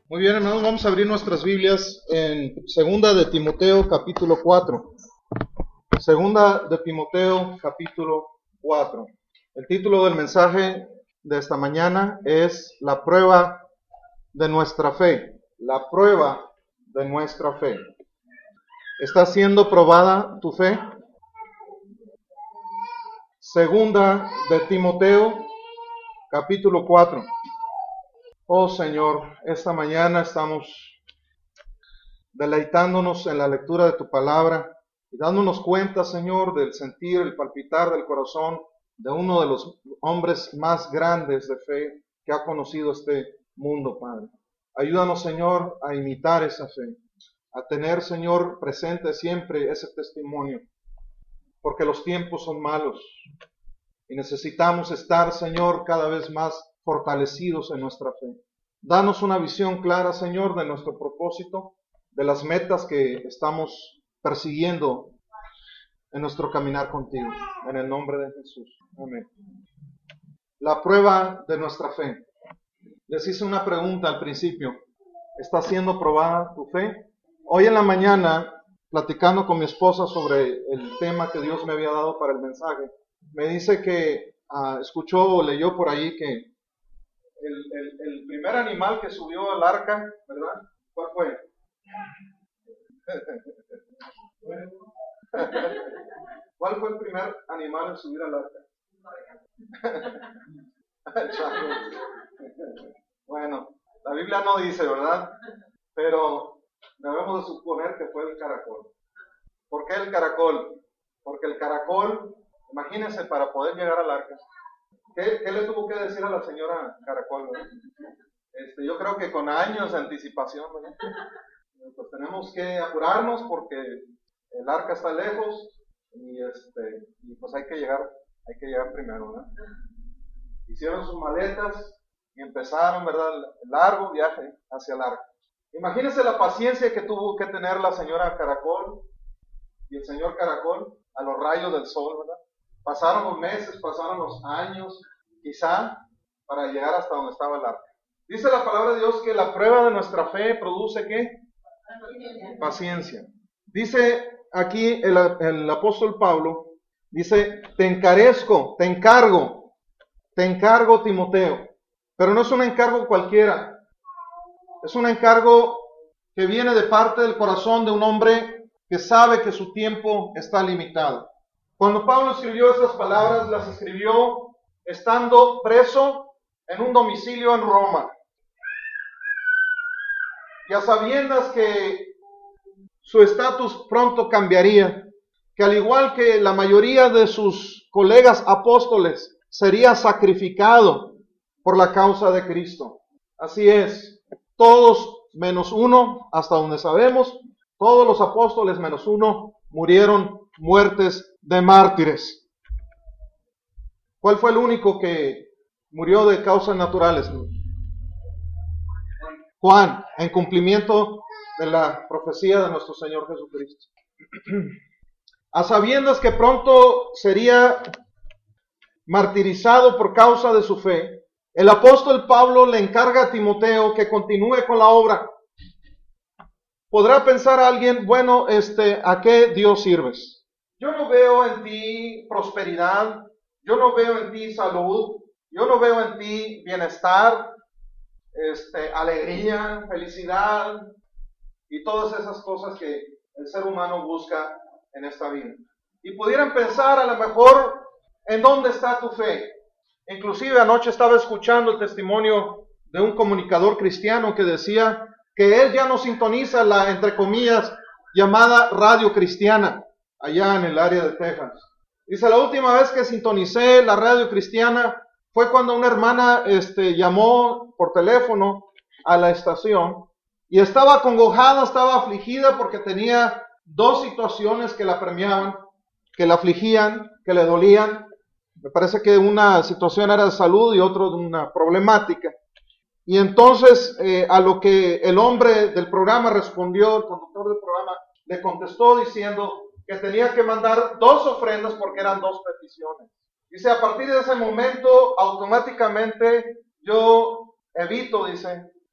Muy bien, hermanos, vamos a abrir nuestras Biblias en Segunda de Timoteo, capítulo 4. Segunda de Timoteo, capítulo 4. El título del mensaje de esta mañana es La prueba de nuestra fe. La prueba de nuestra fe. ¿Está siendo probada tu fe? Segunda de Timoteo, capítulo 4. Oh Señor, esta mañana estamos deleitándonos en la lectura de tu palabra y dándonos cuenta, Señor, del sentir, el palpitar del corazón de uno de los hombres más grandes de fe que ha conocido este mundo, Padre. Ayúdanos, Señor, a imitar esa fe, a tener, Señor, presente siempre ese testimonio, porque los tiempos son malos y necesitamos estar, Señor, cada vez más fortalecidos en nuestra fe. Danos una visión clara, Señor, de nuestro propósito, de las metas que estamos persiguiendo en nuestro caminar contigo. En el nombre de Jesús. Amén. La prueba de nuestra fe. Les hice una pregunta al principio. ¿Está siendo probada tu fe? Hoy en la mañana, platicando con mi esposa sobre el tema que Dios me había dado para el mensaje, me dice que escuchó o leyó por ahí que el primer animal que subió al arca, ¿verdad? ¿Cuál fue? ¿Cuál fue el primer animal en subir al arca? Bueno, la Biblia no dice, ¿verdad? Pero debemos de suponer que fue el caracol. ¿Por qué el caracol? Porque el caracol, imagínense, para poder llegar al arca, ¿qué le tuvo que decir a la señora caracol, ¿verdad? Yo creo que con años de anticipación, ¿verdad? Pues tenemos que apurarnos porque el arca está lejos y pues hay que llegar primero, ¿verdad? Hicieron sus maletas y empezaron, ¿verdad?, el largo viaje hacia el arca. Imagínense la paciencia que tuvo que tener la señora caracol y el señor caracol a los rayos del sol, ¿verdad? Pasaron los meses, pasaron los años, quizá, para llegar hasta donde estaba el arca. Dice la palabra de Dios que la prueba de nuestra fe produce ¿qué? Paciencia. Dice aquí el apóstol Pablo, dice, te encargo, Timoteo. Pero no es un encargo cualquiera. Es un encargo que viene de parte del corazón de un hombre que sabe que su tiempo está limitado. Cuando Pablo escribió estas palabras, las escribió estando preso en un domicilio en Roma. Y a sabiendas que su estatus pronto cambiaría, que al igual que la mayoría de sus colegas apóstoles, sería sacrificado por la causa de Cristo. Así es, todos menos uno, hasta donde sabemos, todos los apóstoles menos uno murieron muertes de mártires. ¿Cuál fue el único que murió de causas naturales? Juan, en cumplimiento de la profecía de nuestro Señor Jesucristo. A sabiendas que pronto sería martirizado por causa de su fe, el apóstol Pablo le encarga a Timoteo que continúe con la obra. Podrá pensar alguien, bueno, ¿a qué Dios sirves? Yo no veo en ti prosperidad, yo no veo en ti salud, yo no veo en ti bienestar, alegría, felicidad y todas esas cosas que el ser humano busca en esta vida. Y pudieran pensar a lo mejor en dónde está tu fe. Inclusive anoche estaba escuchando el testimonio de un comunicador cristiano que decía que él ya no sintoniza la, entre comillas, llamada radio cristiana allá en el área de Texas. Dice, la última vez que sintonicé la radio cristiana fue cuando una hermana llamó por teléfono a la estación y estaba acongojada, estaba afligida porque tenía dos situaciones que la apremiaban, que la afligían, que le dolían. Me parece que una situación era de salud y otra de una problemática. Y entonces a lo que el hombre del programa respondió, el conductor del programa, le contestó diciendo que tenía que mandar dos ofrendas porque eran dos peticiones. Dice, a partir de ese momento automáticamente yo evito, dice,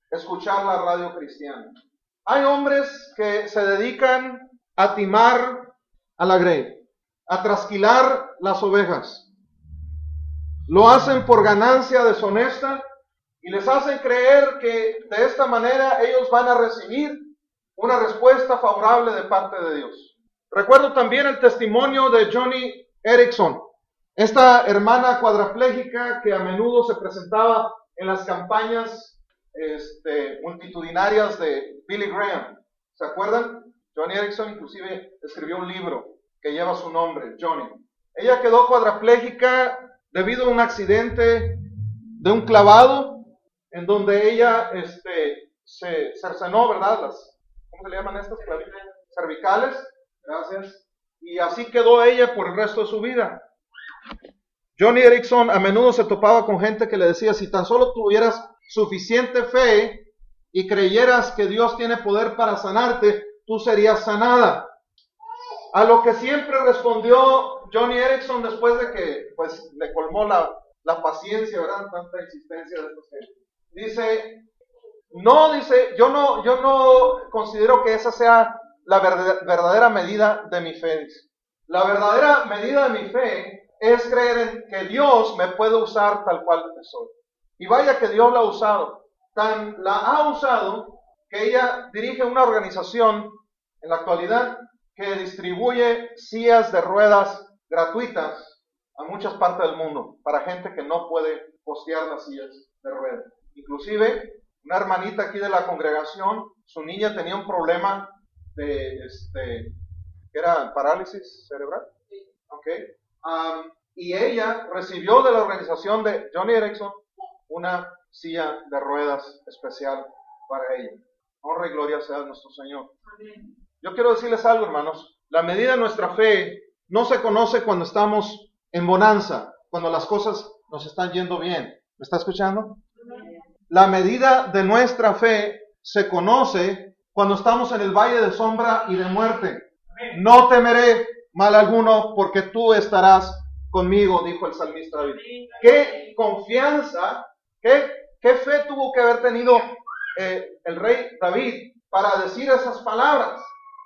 escuchar la radio cristiana. Hay hombres que se dedican a timar a la grey, a trasquilar las ovejas. Lo hacen por ganancia deshonesta y les hacen creer que de esta manera ellos van a recibir una respuesta favorable de parte de Dios. Recuerdo también el testimonio de Joni Eareckson, esta hermana cuadraplégica que a menudo se presentaba en las campañas multitudinarias de Billy Graham. ¿Se acuerdan? Joni Eareckson inclusive escribió un libro que lleva su nombre, Joni. Ella quedó cuadraplégica debido a un accidente de un clavado en donde ella se cercenó, ¿verdad? ¿Cómo se le llaman estas? Cervicales. Gracias. Y así quedó ella por el resto de su vida. Joni Eareckson a menudo se topaba con gente que le decía, si tan solo tuvieras suficiente fe y creyeras que Dios tiene poder para sanarte, tú serías sanada. A lo que siempre respondió Joni Eareckson después de que pues le colmó la paciencia, ¿verdad? Tanta insistencia de estos gente. Dice, yo no considero que esa sea la verdadera medida de mi fe. Dice. La verdadera medida de mi fe es creer en que Dios me puede usar tal cual soy. Y vaya que Dios la ha usado. Tan la ha usado que ella dirige una organización en la actualidad que distribuye sillas de ruedas gratuitas a muchas partes del mundo para gente que no puede costear las sillas de ruedas. Inclusive, una hermanita aquí de la congregación, su niña tenía un problema de, que era parálisis cerebral. Okay. Y ella recibió de la organización de Joni Eareckson una silla de ruedas especial para ella. Honra y gloria sea a nuestro Señor. Amén. Yo quiero decirles algo, hermanos. La medida de nuestra fe no se conoce cuando estamos en bonanza, cuando las cosas nos están yendo bien. ¿Me está escuchando? Amén. La medida de nuestra fe se conoce cuando estamos en el valle de sombra y de muerte. Amén. No temeré mal alguno porque tú estarás conmigo, dijo el salmista David. Qué confianza, qué fe tuvo que haber tenido el rey David para decir esas palabras.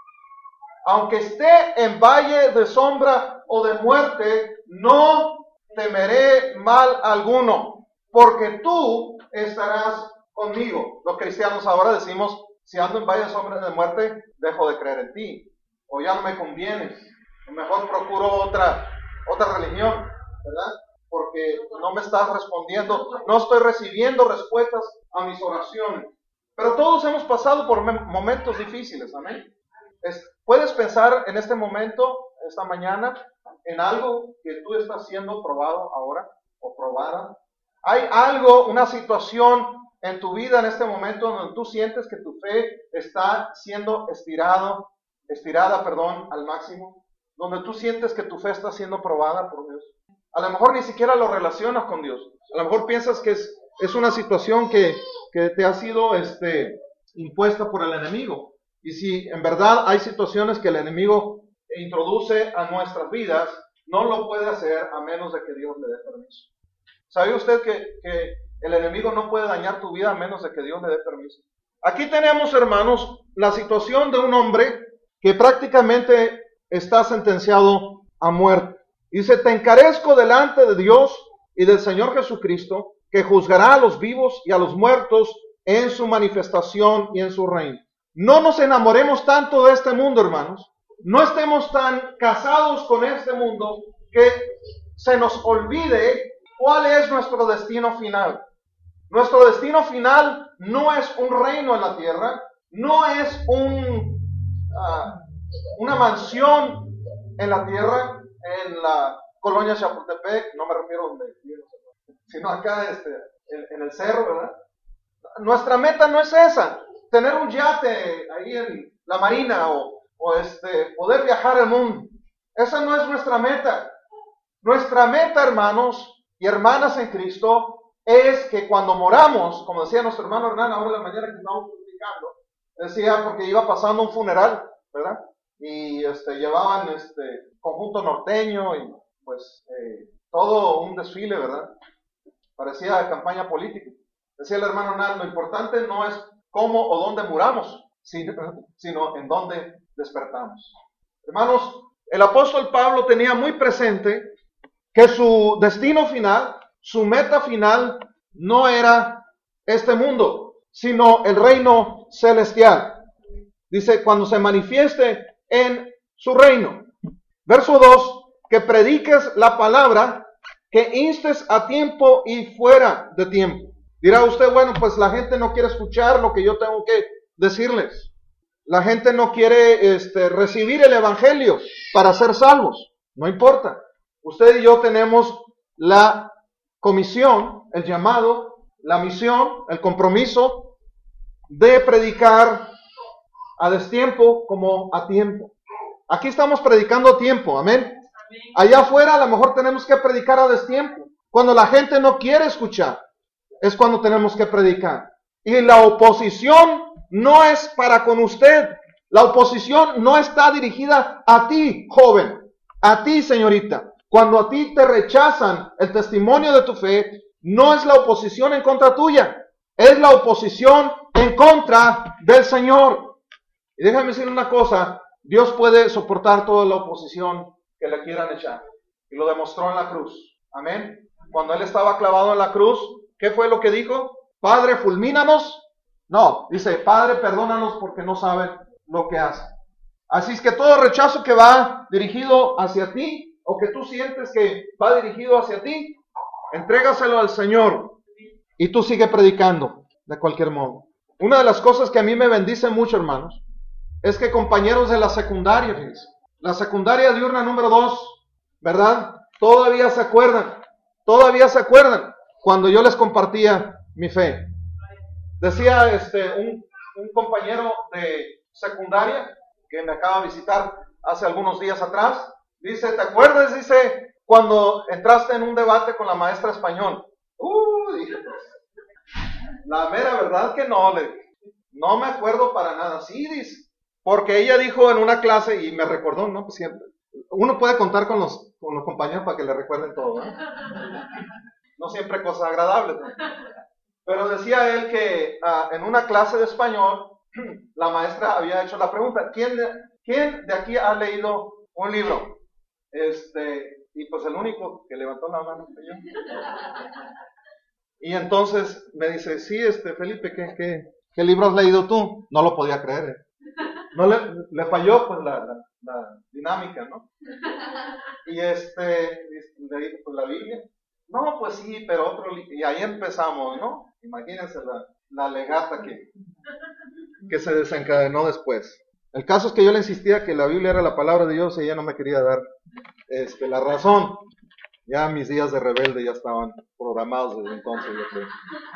Aunque esté en valle de sombra o de muerte, no temeré mal alguno, porque tú estarás conmigo. Los cristianos ahora decimos, si ando en valle de sombra y de muerte, dejo de creer en ti, o ya no me convienes, mejor procuro otra religión, ¿verdad? Porque no me estás respondiendo, no estoy recibiendo respuestas a mis oraciones. Pero todos hemos pasado por momentos difíciles, amén. Puedes pensar en este momento, esta mañana, en algo que tú estás siendo probado ahora, o probada. Hay algo, una situación en tu vida en este momento donde tú sientes que tu fe está siendo estirada, al máximo, donde tú sientes que tu fe está siendo probada por Dios. A lo mejor ni siquiera lo relacionas con Dios. A lo mejor piensas que es una situación que te ha sido impuesta por el enemigo. Y si en verdad hay situaciones que el enemigo introduce a nuestras vidas, no lo puede hacer a menos de que Dios le dé permiso. ¿Sabe usted que el enemigo no puede dañar tu vida a menos de que Dios le dé permiso? Aquí tenemos, hermanos, la situación de un hombre que prácticamente está sentenciado a muerte. Dice, te encarezco delante de Dios y del Señor Jesucristo, que juzgará a los vivos y a los muertos en su manifestación y en su reino. No nos enamoremos tanto de este mundo, hermanos. No estemos tan casados con este mundo que se nos olvide cuál es nuestro destino final. Nuestro destino final no es un reino en la tierra, no es una mansión en la tierra, en la colonia Chapultepec, no me refiero a donde vivo, sino acá en el cerro, ¿verdad? Nuestra meta no es esa, tener un yate ahí en la marina o poder viajar al mundo. Esa no es nuestra meta. Nuestra meta, hermanos y hermanas en Cristo, es que cuando moramos, como decía nuestro hermano Hernán ahora en la mañana que estábamos platicando, decía porque iba pasando un funeral, ¿verdad? Y llevaban conjunto norteño y pues todo un desfile, ¿verdad? Parecía campaña política. Decía el hermano Hernán, lo importante no es cómo o dónde muramos, sino en dónde despertamos. Hermanos, el apóstol Pablo tenía muy presente que su destino final, su meta final, no era este mundo, sino el reino celestial. Dice, cuando se manifieste en su reino. Verso 2, que prediques la palabra, que instes a tiempo y fuera de tiempo. Dirá usted, bueno, pues la gente no quiere escuchar lo que yo tengo que decirles. La gente no quiere recibir el evangelio para ser salvos. No importa. Usted y yo tenemos la comisión, el llamado, la misión, el compromiso de predicar a destiempo como a tiempo. Aquí estamos predicando a tiempo, amén. Allá afuera a lo mejor tenemos que predicar a destiempo. Cuando la gente no quiere escuchar, es cuando tenemos que predicar. Y la oposición no es para con usted. La oposición no está dirigida a ti, joven, a ti, señorita. Cuando a ti te rechazan el testimonio de tu fe, no es la oposición en contra tuya, es la oposición en contra del Señor. Y déjame decir una cosa, Dios puede soportar toda la oposición que le quieran echar. Y lo demostró en la cruz. Amén. Cuando Él estaba clavado en la cruz, ¿qué fue lo que dijo? Padre, fulmínanos. No, dice, Padre, perdónanos porque no saben lo que hacen. Así es que todo rechazo que va dirigido hacia ti, o que tú sientes que va dirigido hacia ti, entrégaselo al Señor y tú sigue predicando de cualquier modo. Una de las cosas que a mí me bendice mucho, hermanos, es que compañeros de la secundaria, fíjense, la secundaria diurna número 2, ¿verdad? Todavía se acuerdan cuando yo les compartía mi fe. Decía un compañero de secundaria que me acaba de visitar hace algunos días atrás, dice, ¿te acuerdas? Dice, cuando entraste en un debate con la maestra español. Dije, pues, la mera verdad que no, le dije, no me acuerdo para nada. Sí, dice, porque ella dijo en una clase, y me recordó, ¿no? Pues siempre, uno puede contar con los compañeros para que le recuerden todo, ¿no? No siempre cosas agradables, ¿no? Pero decía él que en una clase de español, la maestra había hecho la pregunta, ¿quién de aquí ha leído un libro? Y pues el único que levantó la mano fue yo. Y entonces me dice, sí, Felipe, ¿qué libro has leído tú? No lo podía creer. No le falló pues la dinámica, ¿no? Y le dije, pues la Biblia. No, pues sí, pero otro libro. Y ahí empezamos, ¿no? Imagínense la legata que se desencadenó después. El caso es que yo le insistía que la Biblia era la palabra de Dios y ella no me quería dar la razón. Ya mis días de rebelde ya estaban programados desde entonces, yo creo.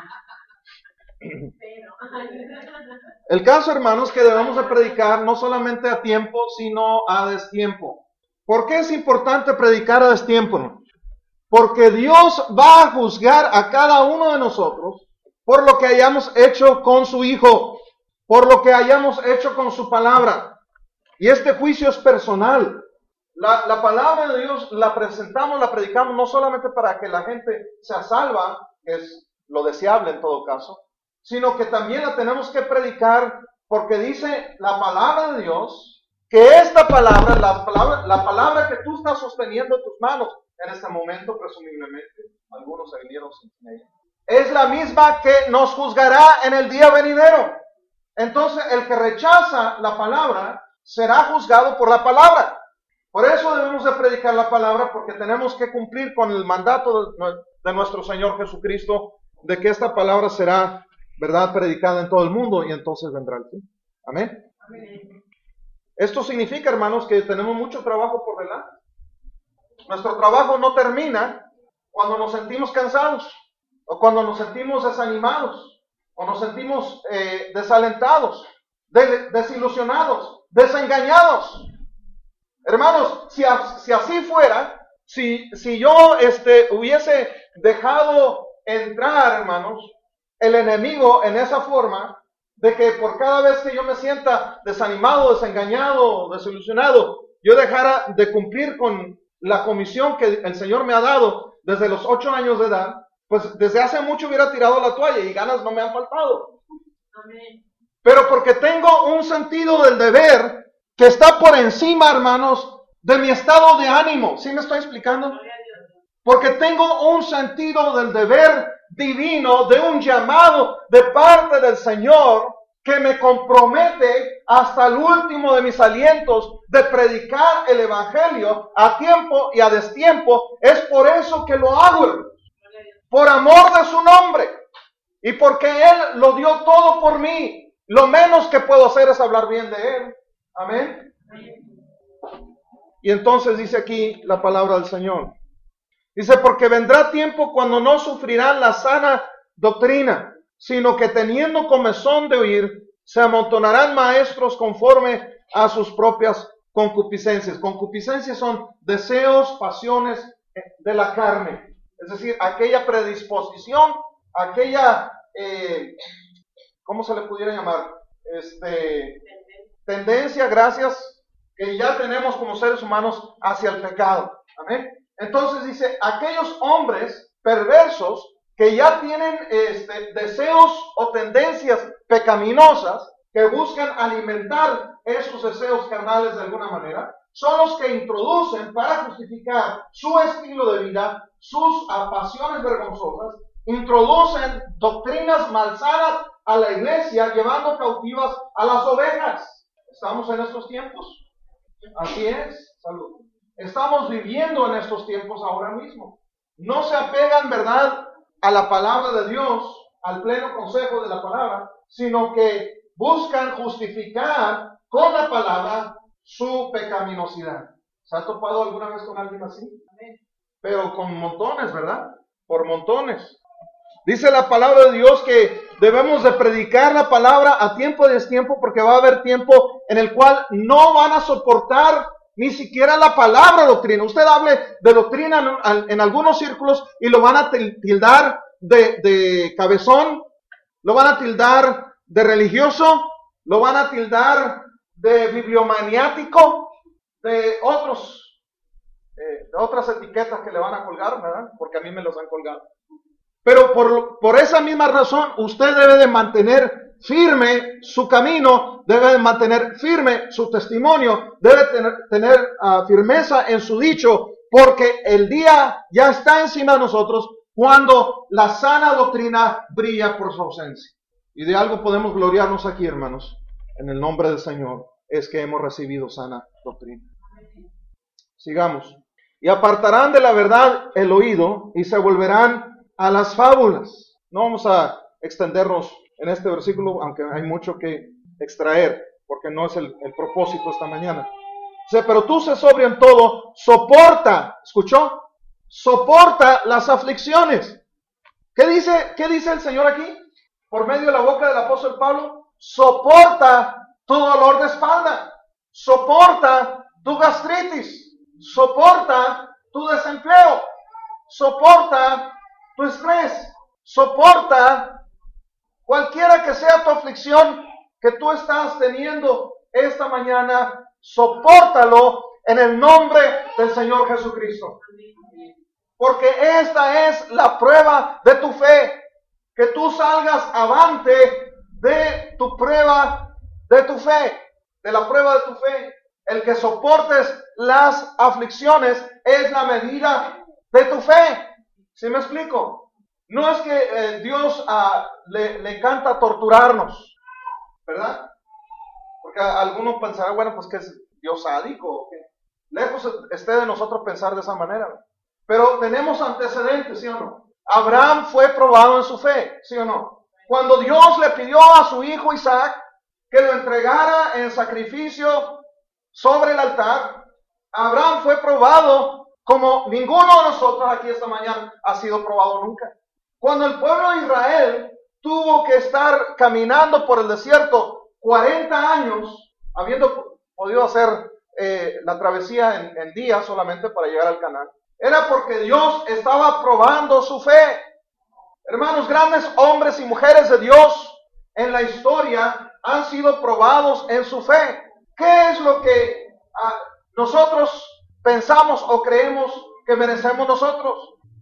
El caso, hermanos, que debemos de predicar no solamente a tiempo, sino a destiempo. ¿Por qué es importante predicar a destiempo, no? Porque Dios va a juzgar a cada uno de nosotros por lo que hayamos hecho con su Hijo, por lo que hayamos hecho con su palabra. Y este juicio es personal. La palabra de Dios la presentamos, la predicamos no solamente para que la gente sea salva, que es lo deseable en todo caso, sino que también la tenemos que predicar porque dice la palabra de Dios que esta palabra, la palabra que tú estás sosteniendo en tus manos en este momento, presumiblemente, algunos se vinieron sin ella, es la misma que nos juzgará en el día venidero. Entonces, el que rechaza la palabra será juzgado por la palabra. Por eso debemos de predicar la palabra, porque tenemos que cumplir con el mandato de nuestro Señor Jesucristo, de que esta palabra será, ¿verdad?, predicada en todo el mundo, y entonces vendrá el fin. Amén. Amén. Esto significa, hermanos, que tenemos mucho trabajo por delante. Nuestro trabajo no termina cuando nos sentimos cansados, o cuando nos sentimos desanimados, o nos sentimos desalentados, desilusionados, desengañados. Hermanos, si así fuera, si yo hubiese dejado entrar, hermanos, el enemigo en esa forma, de que por cada vez que yo me sienta desanimado, desengañado, desilusionado, yo dejara de cumplir con la comisión que el Señor me ha dado desde los 8 años de edad, pues desde hace mucho hubiera tirado la toalla y ganas no me han faltado. Amén. Pero porque tengo un sentido del deber que está por encima, hermanos, de mi estado de ánimo. ¿Sí me estoy explicando? Porque tengo un sentido del deber divino, de un llamado de parte del Señor que me compromete hasta el último de mis alientos de predicar el Evangelio a tiempo y a destiempo. Es por eso que lo hago, hermanos. Por amor de su nombre. Y porque Él lo dio todo por mí. Lo menos que puedo hacer es hablar bien de Él. Amén. Y entonces dice aquí la palabra del Señor. Dice, porque vendrá tiempo cuando no sufrirán la sana doctrina, sino que teniendo comezón de oír, se amontonarán maestros conforme a sus propias concupiscencias. Concupiscencias son deseos, pasiones de la carne. Es decir, aquella predisposición, aquella, ¿cómo se le pudiera llamar? Tendencia, gracias, que ya tenemos como seres humanos hacia el pecado. Amén. Entonces dice, aquellos hombres perversos que ya tienen deseos o tendencias pecaminosas, que buscan alimentar esos deseos carnales de alguna manera, son los que introducen para justificar su estilo de vida, sus pasiones vergonzosas, introducen doctrinas malsanas a la iglesia, llevando cautivas a las ovejas. ¿Estamos en estos tiempos? Así es. Salud. Estamos viviendo en estos tiempos ahora mismo. No se apegan, ¿verdad?, a la palabra de Dios, al pleno consejo de la palabra, sino que buscan justificar con la palabra su pecaminosidad. ¿Se ha topado alguna vez con alguien así? Pero con montones, ¿verdad? Por montones. Dice la palabra de Dios que debemos de predicar la palabra a tiempo y destiempo, porque va a haber tiempo en el cual no van a soportar ni siquiera la palabra doctrina. Usted hable de doctrina en algunos círculos y lo van a tildar de cabezón, lo van a tildar de religioso, lo van a tildar de bibliomaniático, de otras etiquetas que le van a colgar, ¿verdad? Porque a mí me los han colgado. Pero por esa misma razón, usted debe de mantener firme su camino, debe de mantener firme su testimonio, debe tener firmeza en su dicho, porque el día ya está encima de nosotros cuando la sana doctrina brilla por su ausencia. Y de algo podemos gloriarnos aquí, hermanos, en el nombre del Señor, es que hemos recibido sana doctrina. Sigamos. Y apartarán de la verdad el oído y se volverán a las fábulas. No vamos a extendernos en este versículo, aunque hay mucho que extraer, porque no es el propósito esta mañana. Dice, pero tú sé sobrio en todo, soporta, ¿escuchó? Soporta las aflicciones. ¿Qué dice el Señor aquí? Por medio de la boca del apóstol Pablo, soporta tu dolor de espalda, soporta tu gastritis, soporta tu desempleo, soporta tu estrés, soporta cualquiera que sea tu aflicción que tú estás teniendo esta mañana, sopórtalo en el nombre del Señor Jesucristo. Porque esta es la prueba de tu fe, que tú salgas avante de tu prueba de tu fe, de la prueba de tu fe. El que soportes las aflicciones es la medida de tu fe. ¿Sí me explico? No es que Dios le encanta torturarnos, ¿verdad? Porque algunos pensarán, bueno, pues que es Dios sádico. Lejos esté de nosotros pensar de esa manera. Pero tenemos antecedentes, ¿sí o no? Abraham fue probado en su fe, ¿sí o no? Cuando Dios le pidió a su hijo Isaac que lo entregara en sacrificio sobre el altar, Abraham fue probado como ninguno de nosotros aquí esta mañana ha sido probado nunca. Cuando el pueblo de Israel tuvo que estar caminando por el desierto 40 años, habiendo podido hacer la travesía en días solamente para llegar al Canaán, era porque Dios estaba probando su fe. Hermanos, grandes hombres y mujeres de Dios en la historia han sido probados en su fe. ¿Qué es lo que nosotros pensamos o creemos que merecemos nosotros?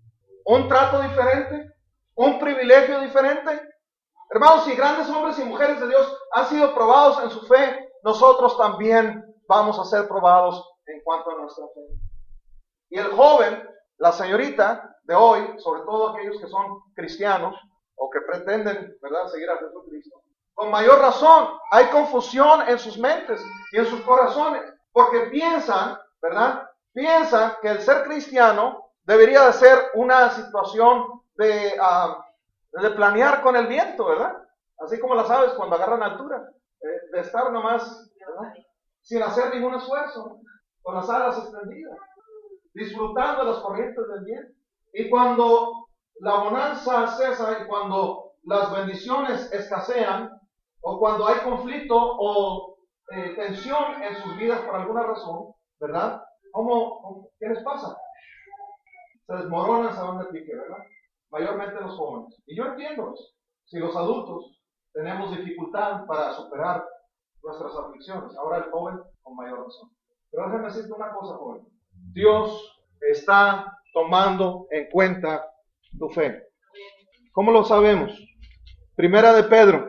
un trato diferente, un privilegio diferente. Hermanos, si grandes hombres y mujeres de Dios han sido probados en su fe, nosotros también vamos a ser probados en cuanto a nuestra fe. Y el joven, la señorita de hoy, sobre todo aquellos que son cristianos o que pretenden, ¿verdad?, seguir a Jesucristo, con mayor razón hay confusión en sus mentes y en sus corazones, porque piensan, ¿verdad?, piensan que el ser cristiano debería de ser una situación de planear con el viento, ¿verdad? Así como las aves cuando agarran altura, de estar nomás, ¿verdad?, sin hacer ningún esfuerzo, con las alas extendidas, disfrutando las corrientes del viento. Y cuando la bonanza cesa y cuando las bendiciones escasean, o cuando hay conflicto o tensión en sus vidas por alguna razón, ¿verdad?, ¿qué les pasa? Se desmoronan, se van de pique, ¿verdad? Mayormente los jóvenes. Y yo entiendo eso. Si los adultos tenemos dificultad para superar nuestras aflicciones, ahora el joven con mayor razón. Pero déjenme decirte una cosa, joven. Dios está tomando en cuenta tu fe. ¿Cómo lo sabemos? Primera de Pedro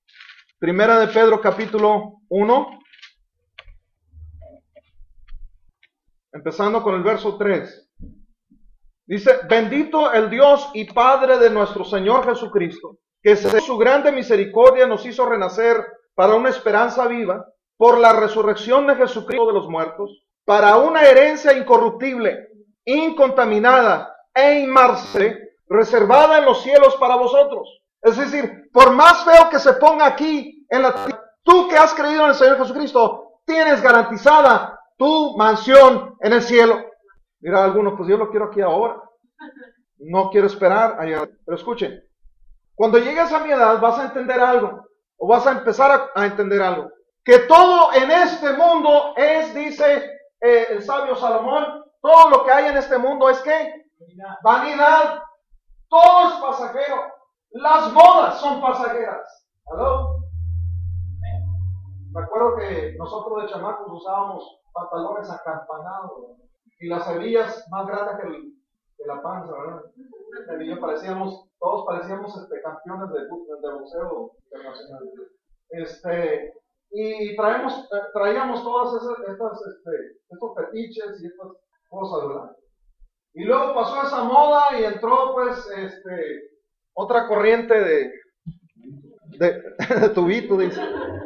capítulo 1, empezando con el verso 3. Dice: bendito el Dios y Padre de nuestro Señor Jesucristo, que según su grande misericordia nos hizo renacer para una esperanza viva, por la resurrección de Jesucristo de los muertos, para una herencia incorruptible, incontaminada e inmarcesible, reservada en los cielos para vosotros. Es decir, por más feo que se ponga aquí en la tierra, tú que has creído en el Señor Jesucristo, tienes garantizada tu mansión en el cielo. Dirá alguno, pues yo lo quiero aquí ahora, no quiero esperar a llegar. Pero escuchen, cuando llegues a mi edad vas a entender algo, o vas a empezar a entender algo, que todo en este mundo es, dice el sabio Salomón, todo lo que hay en este mundo es ¿qué? Vanidad. Todo es pasajero. Las bodas son pasajeras. ¿Aló? Me acuerdo que nosotros de chamacos usábamos pantalones acampanados y las hebillas más grandes que la panza, ¿verdad? Y yo todos parecíamos campeones de boxeo internacional. Y traíamos todas estos fetiches y estas cosas, ¿verdad? Y luego pasó esa moda y entró pues otra corriente de tubito, dice.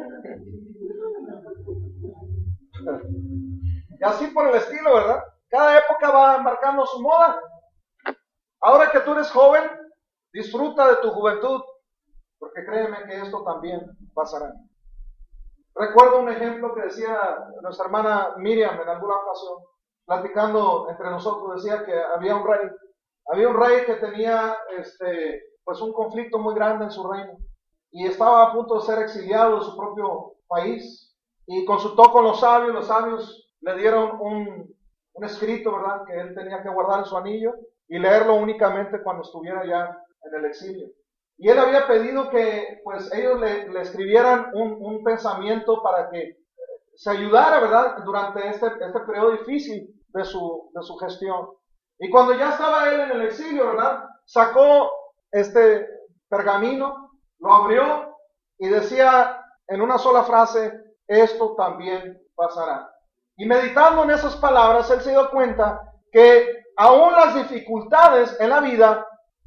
Y así por el estilo, ¿verdad? Cada época va marcando su moda. Ahora que tú eres joven, disfruta de tu juventud, porque créeme que esto también pasará. Recuerdo un ejemplo que decía nuestra hermana Miriam en alguna ocasión, platicando entre nosotros, decía que había un rey que tenía pues un conflicto muy grande en su reino y estaba a punto de ser exiliado de su propio país, y consultó con los sabios le dieron un escrito, ¿verdad?, que él tenía que guardar en su anillo y leerlo únicamente cuando estuviera ya en el exilio. Y él había pedido que pues ellos le escribieran un pensamiento para que se ayudara, ¿verdad?, durante este periodo difícil de su gestión. Y cuando ya estaba él en el exilio, ¿verdad?, sacó este pergamino, lo abrió y decía en una sola frase: esto también pasará. Y meditando en esas palabras, él se dio cuenta que aún las dificultades en la vida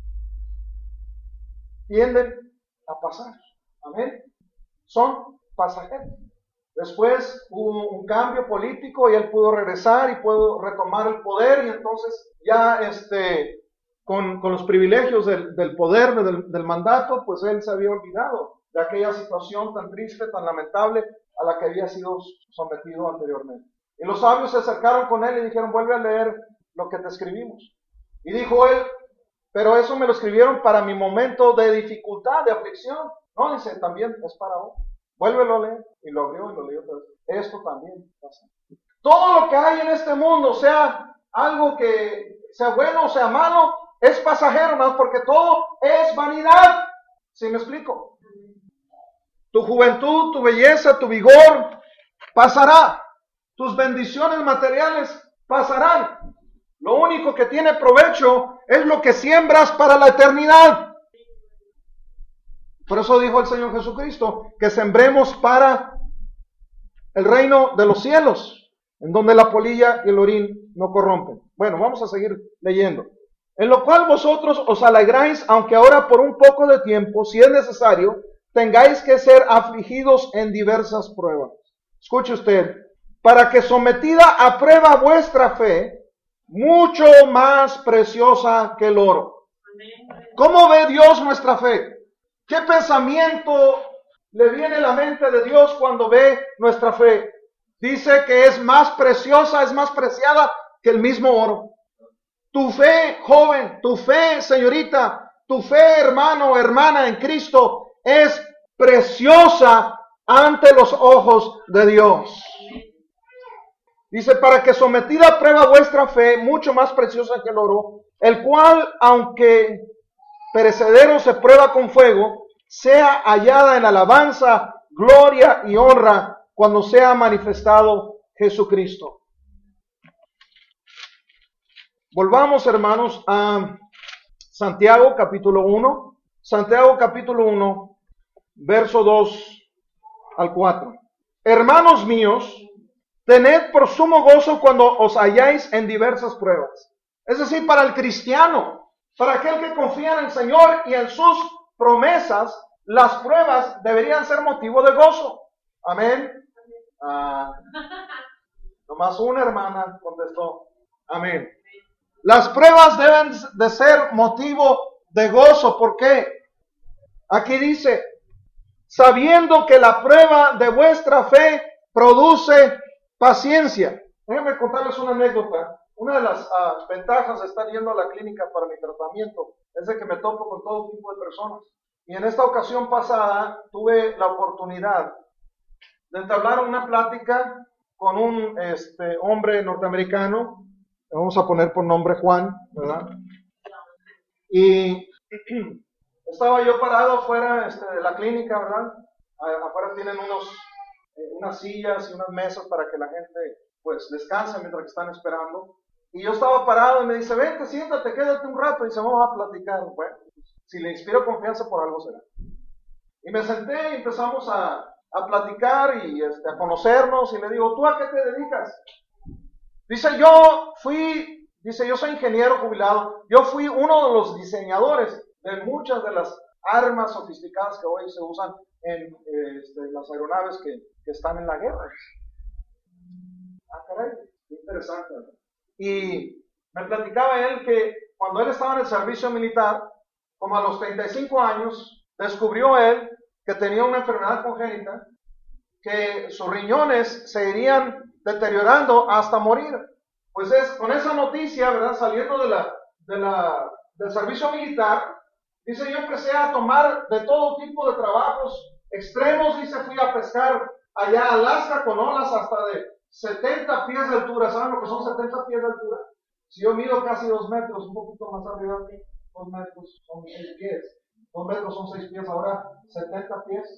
tienden a pasar. Amén. Son pasajeros. Después hubo un cambio político y él pudo regresar y pudo retomar el poder, y entonces ya con los privilegios del poder, del mandato, pues él se había olvidado de aquella situación tan triste, tan lamentable a la que había sido sometido anteriormente. Y los sabios se acercaron con él y dijeron: vuelve a leer lo que te escribimos. Y dijo él: pero eso me lo escribieron para mi momento de dificultad, de aflicción. No, dice, también es para hoy. Vuélvelo a leer. Y lo abrió y lo leyó otra vez. Esto también pasa. Todo lo que hay en este mundo, sea algo que sea bueno o sea malo, es pasajero, hermanos, porque todo es vanidad. ¿Sí me explico? Tu juventud, tu belleza, tu vigor pasará. Tus bendiciones materiales pasarán. Lo único que tiene provecho es lo que siembras para la eternidad. Por eso dijo el Señor Jesucristo que sembremos para el reino de los cielos, en donde la polilla y el orín no corrompen. Bueno, vamos a seguir leyendo. En lo cual vosotros os alegráis, aunque ahora por un poco de tiempo, si es necesario, tengáis que ser afligidos en diversas pruebas. Escuche usted, para que sometida a prueba vuestra fe, mucho más preciosa que el oro. ¿Cómo ve Dios nuestra fe? ¿Qué pensamiento le viene a la mente de Dios cuando ve nuestra fe? Dice que es más preciosa, es más preciada que el mismo oro. Tu fe, joven, tu fe, señorita, tu fe, hermano o hermana en Cristo, es preciosa ante los ojos de Dios. Dice, para que sometida a prueba vuestra fe, mucho más preciosa que el oro, el cual, aunque perecedero se prueba con fuego, sea hallada en alabanza, gloria y honra cuando sea manifestado Jesucristo. Volvamos, hermanos, a Santiago capítulo 1. Santiago capítulo 1, verso 2 al 4. Hermanos míos, tened por sumo gozo cuando os halláis en diversas pruebas. Es decir, para el cristiano, para aquel que confía en el Señor y en sus promesas, las pruebas deberían ser motivo de gozo. Amén. Nomás una hermana contestó. Amén. Las pruebas deben de ser motivo de gozo. ¿Por qué? Aquí dice, sabiendo que la prueba de vuestra fe produce paciencia. Déjenme contarles una anécdota. Una de las ventajas de estar yendo a la clínica para mi tratamiento es de que me topo con todo tipo de personas. Y en esta ocasión pasada tuve la oportunidad de entablar una plática con un hombre norteamericano. Le vamos a poner por nombre Juan, ¿verdad? Y estaba yo parado afuera de la clínica, ¿verdad? Afuera tienen unas sillas y unas mesas para que la gente pues descanse mientras que están esperando. Y yo estaba parado y me dice, vente, siéntate, quédate un rato y se vamos a platicar. Bueno, si le inspiro confianza por algo será. Y me senté y empezamos a platicar y a conocernos y le digo, ¿tú a qué te dedicas? Dice, yo soy ingeniero jubilado, yo fui uno de los diseñadores de muchas de las armas sofisticadas que hoy se usan en las aeronaves que están en la guerra. Caray, qué interesante, ¿no? Y me platicaba él que cuando él estaba en el servicio militar, como a los 35 años, descubrió él que tenía una enfermedad congénita, que sus riñones se irían deteriorando hasta morir. Pues con esa noticia, ¿verdad? Saliendo del servicio militar, dice, yo empecé a tomar de todo tipo de trabajos extremos, dice, fui a pescar allá a Alaska con olas hasta de 70 pies de altura. ¿Saben lo que son 70 pies de altura? Si yo mido casi 2 metros, un poquito más arriba de mí, 2 metros son 6 pies. 2 metros son 6 pies, ahora 70 pies.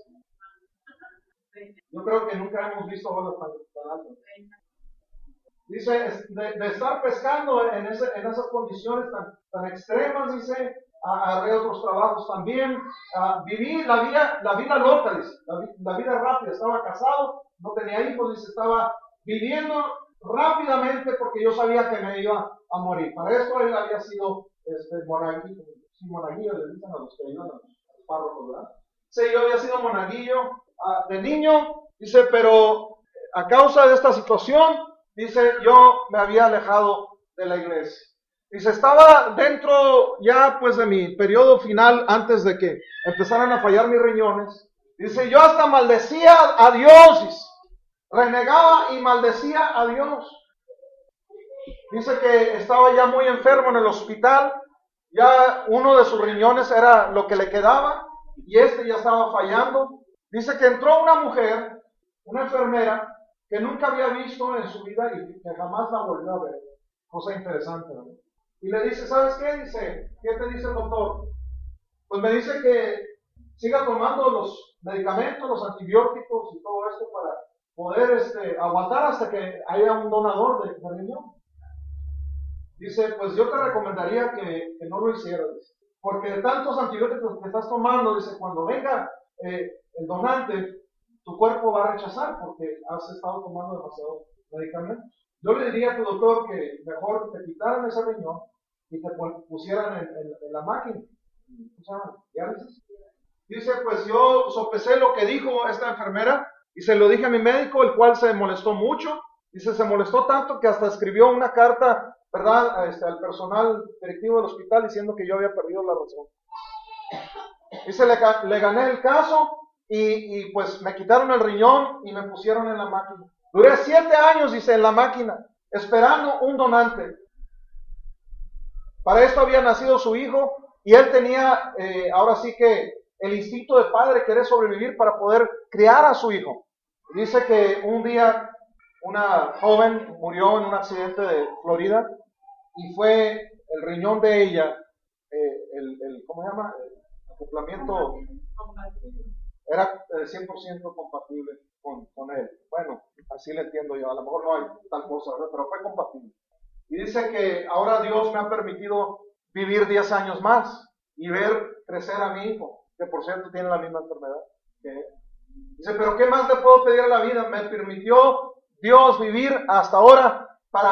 Yo creo que nunca hemos visto olas tan altas. Dice, de estar pescando en esas condiciones tan extremas, dice, agarré otros trabajos también, viví la vida loca, dice, la vida rápida. Estaba casado, no tenía hijos, dice, estaba viviendo rápidamente porque yo sabía que me iba a morir. Para esto él había sido monaguillo, le dicen a los que ayudan a los párrocos, ¿verdad? Sí, yo había sido monaguillo de niño, dice, pero a causa de esta situación, dice, yo me había alejado de la iglesia. Dice, estaba dentro ya pues de mi periodo final antes de que empezaran a fallar mis riñones. Dice, yo hasta maldecía a Dios, dice, renegaba y maldecía a Dios. Dice que estaba ya muy enfermo en el hospital, ya uno de sus riñones era lo que le quedaba y ya estaba fallando. Dice que entró una mujer, una enfermera, que nunca había visto en su vida y que jamás la volvió a ver. Cosa interesante, ¿no? Y le dice, ¿sabes qué? Dice, ¿qué te dice el doctor? Pues me dice que siga tomando los medicamentos, los antibióticos y todo esto para poder aguantar hasta que haya un donador de riñón. Dice, pues yo te recomendaría que no lo hicieras, dice, porque de tantos antibióticos que estás tomando, dice, cuando venga el donante, tu cuerpo va a rechazar porque has estado tomando demasiados medicamentos. Yo le diría a tu doctor que mejor te quitaran ese riñón y te pusieran en la máquina. O sea, diálisis. Dice, pues yo sopesé lo que dijo esta enfermera y se lo dije a mi médico, el cual se molestó mucho. Dice, se molestó tanto que hasta escribió una carta, ¿verdad?, al personal directivo del hospital diciendo que yo había perdido la razón. Dice, le gané el caso y pues me quitaron el riñón y me pusieron en la máquina. Duré 7 años, dice, en la máquina, esperando un donante. Para esto había nacido su hijo y él tenía, ahora sí que, el instinto de padre, querer sobrevivir para poder criar a su hijo. Dice que un día una joven murió en un accidente de Florida y fue el riñón de ella, ¿cómo se llama? El acoplamiento era 100% compatible con él. Bueno, así le entiendo yo. A lo mejor no hay tal cosa, ¿verdad? Pero fue compatible. Y dice que ahora Dios me ha permitido vivir 10 años más y ver crecer a mi hijo, que por cierto tiene la misma enfermedad que él. Dice, pero ¿qué más le puedo pedir a la vida? Me permitió Dios vivir hasta ahora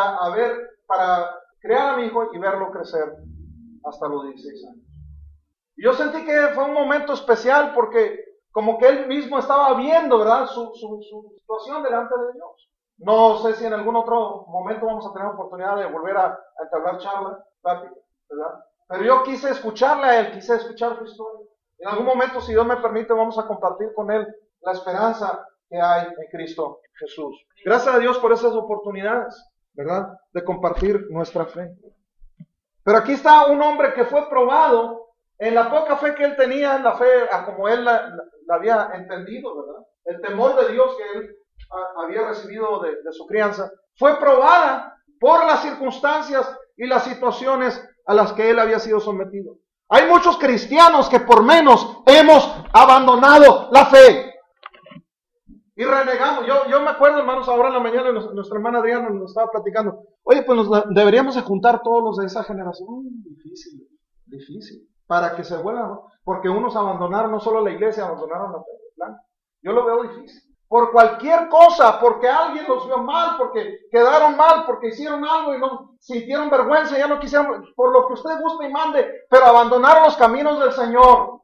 para crear a mi hijo y verlo crecer hasta los 16 años. Y yo sentí que fue un momento especial porque como que él mismo estaba viendo, ¿verdad?, su situación delante de Dios. No sé si en algún otro momento vamos a tener oportunidad de volver a entablar charla, plática, ¿verdad? Pero yo quise escucharle a él, quise escuchar su historia. En algún momento, si Dios me permite, vamos a compartir con él la esperanza que hay en Cristo Jesús. Gracias a Dios por esas oportunidades, ¿verdad?, de compartir nuestra fe. Pero aquí está un hombre que fue probado en la poca fe que él tenía, en la fe como él la había entendido, ¿verdad? El temor de Dios que él había recibido de su crianza, fue probada por las circunstancias y las situaciones a las que él había sido sometido. Hay muchos cristianos que por menos hemos abandonado la fe y renegamos. Yo me acuerdo, hermanos, ahora en la mañana nuestra hermana Adriana nos estaba platicando. Oye, pues deberíamos de juntar todos los de esa generación. Difícil. Para que se vuelvan, ¿no? Porque unos abandonaron no solo la iglesia, abandonaron la fe. Yo lo veo difícil. Por cualquier cosa, porque alguien los vio mal, porque quedaron mal, porque hicieron algo y no sintieron vergüenza, ya no quisieron, por lo que usted guste y mande, pero abandonaron los caminos del Señor.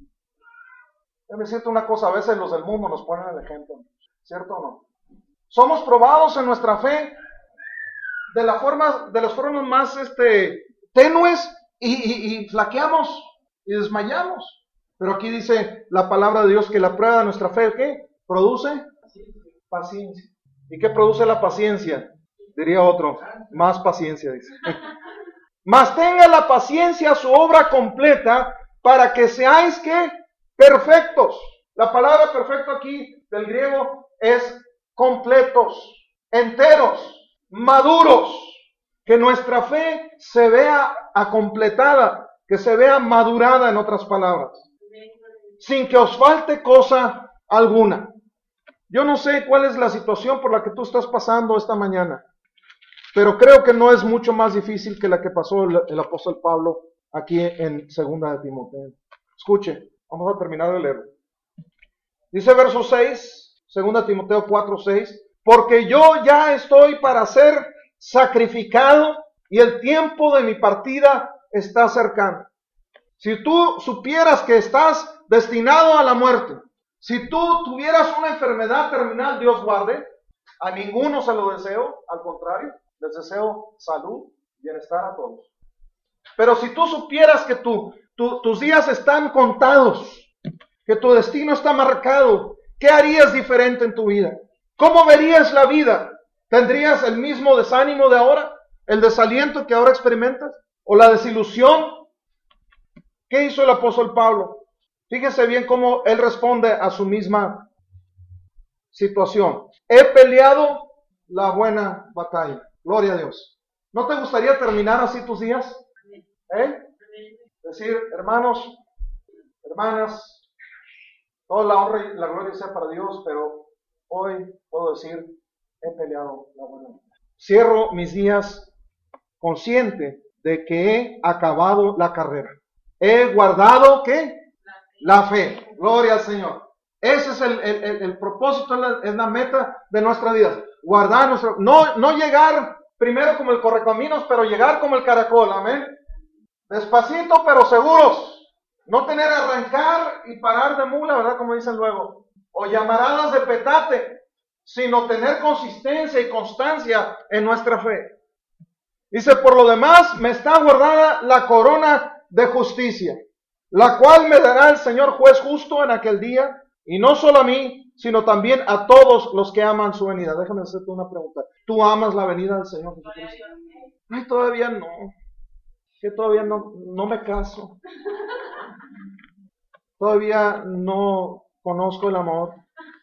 Déjame decirte una cosa, a veces los del mundo nos ponen el ejemplo, ¿cierto o no? Somos probados en nuestra fe de las formas más tenues y flaqueamos y desmayamos. Pero aquí dice la palabra de Dios que la prueba de nuestra fe, ¿qué? Produce paciencia. ¿Y qué produce la paciencia? Diría otro, más paciencia, dice. Mas tenga la paciencia su obra completa para que seáis, ¿qué? Perfectos. La palabra perfecto aquí del griego es completos, enteros, maduros. Que nuestra fe se vea completada, que se vea madurada, en otras palabras, sin que os falte cosa alguna. Yo no sé cuál es la situación por la que tú estás pasando esta mañana, pero creo que no es mucho más difícil que la que pasó el apóstol Pablo aquí en 2 de Timoteo. Escuche, vamos a terminar de leer. Dice verso 6, 2 Timoteo 4, 6, porque yo ya estoy para ser sacrificado y el tiempo de mi partida está cercano. Si tú supieras que estás destinado a la muerte, si tú tuvieras una enfermedad terminal, Dios guarde, a ninguno se lo deseo, al contrario, les deseo salud, bienestar a todos. Pero si tú supieras que tus días están contados, que tu destino está marcado, ¿qué harías diferente en tu vida? ¿Cómo verías la vida? ¿Tendrías el mismo desánimo de ahora? ¿El desaliento que ahora experimentas? ¿O la desilusión? ¿Qué hizo el apóstol Pablo? Fíjese bien cómo él responde a su misma situación. He peleado la buena batalla. Gloria a Dios. ¿No te gustaría terminar así tus días? Decir, hermanos, hermanas, toda la honra y la gloria sea para Dios, pero hoy puedo decir, he peleado la buena batalla. Cierro mis días consciente de que he acabado la carrera. He guardado, ¿qué? La fe. Gloria al Señor. Ese es el propósito, es la meta de nuestra vida. Guardar nuestro, no llegar primero como el correcaminos, pero llegar como el caracol. Amén. Despacito, pero seguros. No tener arrancar y parar de mula, ¿verdad? Como dicen luego. O llamaradas de petate, sino tener consistencia y constancia en nuestra fe. Dice, por lo demás, me está guardada la corona de justicia, la cual me dará el Señor juez justo en aquel día, y no solo a mí, sino también a todos los que aman su venida. Déjame hacerte una pregunta. ¿Tú amas la venida del Señor Jesucristo? Ay, todavía no. Que todavía no me caso. Todavía no conozco el amor.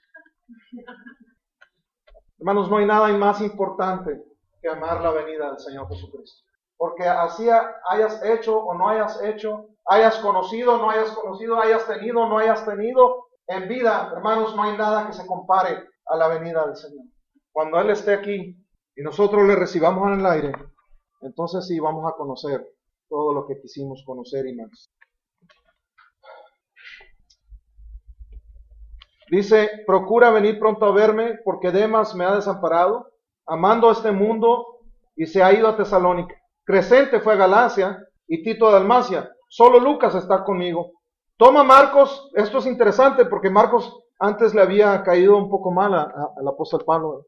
Hermanos, no hay nada más importante que amar la venida del Señor Jesucristo. Porque así hayas hecho o no hayas hecho, hayas conocido o no hayas conocido, hayas tenido o no hayas tenido, en vida, hermanos, no hay nada que se compare a la venida del Señor. Cuando Él esté aquí y nosotros le recibamos en el aire, entonces sí vamos a conocer todo lo que quisimos conocer y más. Dice, procura venir pronto a verme, porque Demas me ha desamparado, amando este mundo, y se ha ido a Tesalónica. Crescente fue a Galacia, y Tito a Dalmacia. Solo Lucas está conmigo. Toma Marcos, esto es interesante, porque Marcos antes le había caído un poco mal al apóstol Pablo.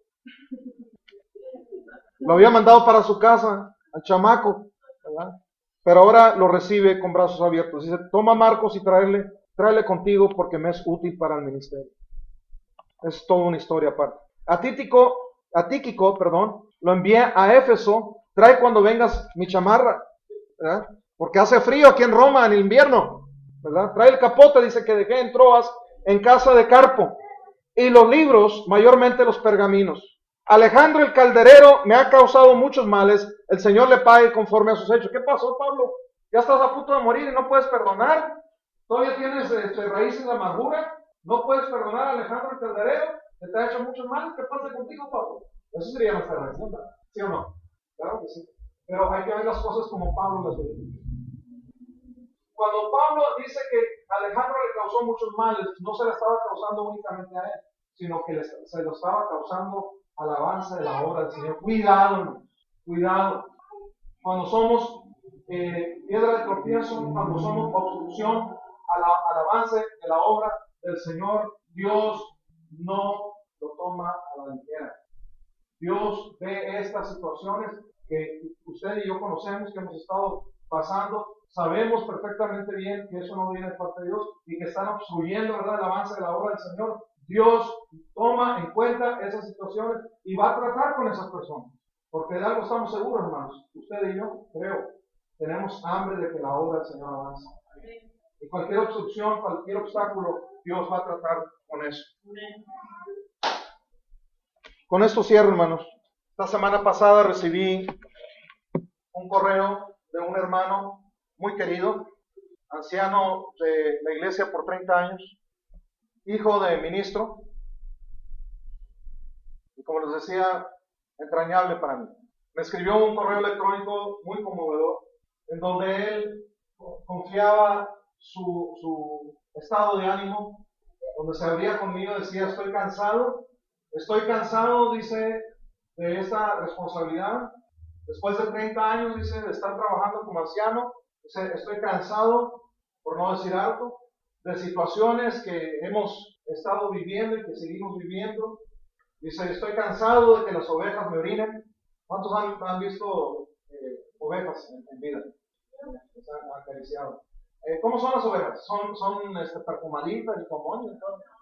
Lo había mandado para su casa, al chamaco, ¿verdad? Pero ahora lo recibe con brazos abiertos. Dice, toma Marcos y tráele contigo porque me es útil para el ministerio. Es toda una historia aparte. A Tíquico, lo envié a Éfeso. Trae cuando vengas mi chamarra, ¿verdad? Porque hace frío aquí en Roma en el invierno, ¿verdad? Trae el capote, dice que dejé en Troas, en casa de Carpo. Y los libros, mayormente los pergaminos. Alejandro el calderero me ha causado muchos males. El Señor le pague conforme a sus hechos. ¿Qué pasó, Pablo? Ya estás a punto de morir y no puedes perdonar. ¿Todavía tienes raíces de amargura? ¿No puedes perdonar a Alejandro el calderero? ¿Que te ha hecho muchos males? ¿Qué pasa contigo, Pablo? Eso sería nuestra reacción, ¿verdad? ¿Sí o no? Claro que sí. Pero hay que ver las cosas como Pablo las ve. Cuando Pablo dice que Alejandro le causó muchos males, no se le estaba causando únicamente a él, sino que se lo estaba causando al avance de la obra del Señor. Cuidado, cuidado. Cuando somos piedra de tropiezo, cuando somos obstrucción al avance de la obra del Señor, Dios no lo toma a la ligera. Dios ve estas situaciones que usted y yo conocemos, que hemos estado pasando. Sabemos perfectamente bien que eso no viene de parte de Dios y que están obstruyendo, ¿verdad?, el avance de la obra del Señor. Dios toma en cuenta esas situaciones y va a tratar con esas personas. Porque de algo estamos seguros, hermanos. Usted y yo, creo, tenemos hambre de que la obra del Señor avance. Y cualquier obstrucción, cualquier obstáculo, Dios va a tratar con eso. Con esto cierro, hermanos. Esta semana pasada recibí un correo de un hermano muy querido, anciano de la iglesia por 30 años, hijo de ministro, y como les decía, entrañable para mí. Me escribió un correo electrónico muy conmovedor, en donde él confiaba su estado de ánimo, donde se abría conmigo, decía, estoy cansado, dice, de esta responsabilidad. Después de 30 años, dice, de estar trabajando como anciano, dice, estoy cansado, por no decir algo, de situaciones que hemos estado viviendo y que seguimos viviendo. Dice, estoy cansado de que las ovejas me orinen. ¿Cuántos han visto ovejas en vida? Se han acariciado. ¿Cómo son las ovejas? Son perfumaditas y con moños.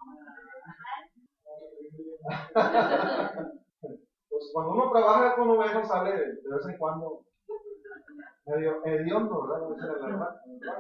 Pues cuando uno trabaja con ovejas sale de vez en cuando medio hediondo, ¿verdad?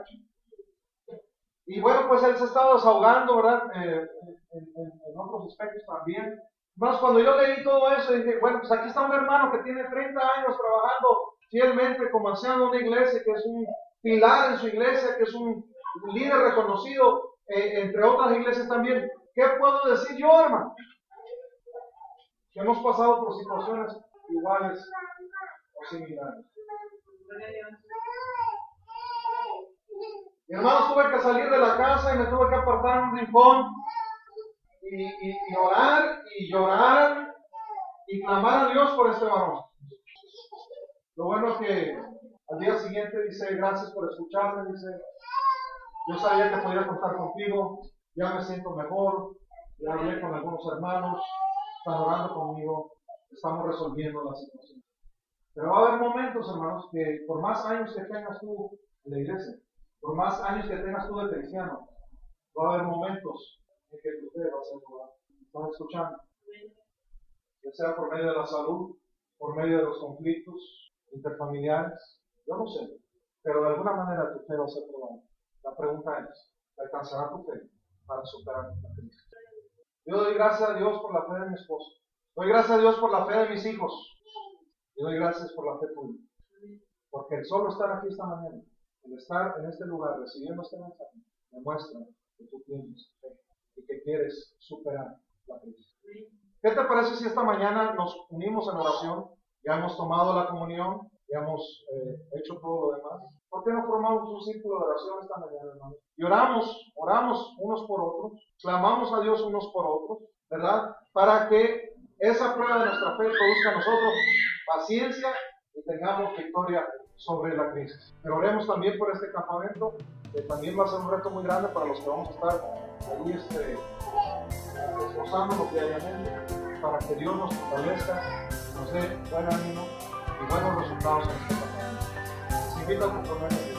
Y bueno, pues él se estaba desahogando, ¿verdad? En otros aspectos también. Más cuando yo leí todo eso, dije, bueno, pues aquí está un hermano que tiene 30 años trabajando fielmente como anciano en una iglesia, que es un pilar en su iglesia, que es un líder reconocido entre otras iglesias también. ¿Qué puedo decir yo, hermano? Que hemos pasado por situaciones iguales o similares. Y hermanos, tuve que salir de la casa y me tuve que apartar en un rincón y orar y llorar y clamar a Dios por este varón. Lo bueno es que al día siguiente dice, gracias por escucharme, dice, yo sabía que podía contar contigo, ya me siento mejor, ya hablé con algunos hermanos, están orando conmigo, estamos resolviendo la situación. Pero va a haber momentos, hermanos, que por más años que tengas tú en la iglesia, por más años que tengas tú de cristiano, va a haber momentos en que tu fe va a ser probada. ¿Están escuchando? Ya sea por medio de la salud, por medio de los conflictos interfamiliares, yo no sé, pero de alguna manera tu fe va a ser probada. La pregunta es, ¿alcanzará tu fe para superar la crisis? Yo doy gracias a Dios por la fe de mi esposo. Doy gracias a Dios por la fe de mis hijos. Y doy gracias por la fe tuya. Porque el solo estar aquí esta mañana, el estar en este lugar recibiendo este mensaje, me muestra que tú tienes fe y que quieres superar la crisis. ¿Qué te parece si esta mañana nos unimos en oración? Ya hemos tomado la comunión, ya hemos hecho todo lo demás. ¿Por qué no formamos un círculo de oración esta mañana, hermano? Y oramos unos por otros, clamamos a Dios unos por otros, ¿verdad? Para que esa prueba de nuestra fe produzca a nosotros paciencia y tengamos victoria sobre la crisis. Pero oremos también por este campamento, que también va a ser un reto muy grande para los que vamos a estar ahí esforzándonos diariamente, para que Dios nos fortalezca, nos dé buen ánimo y buenos resultados en este campamento. Les invito a comprometerse.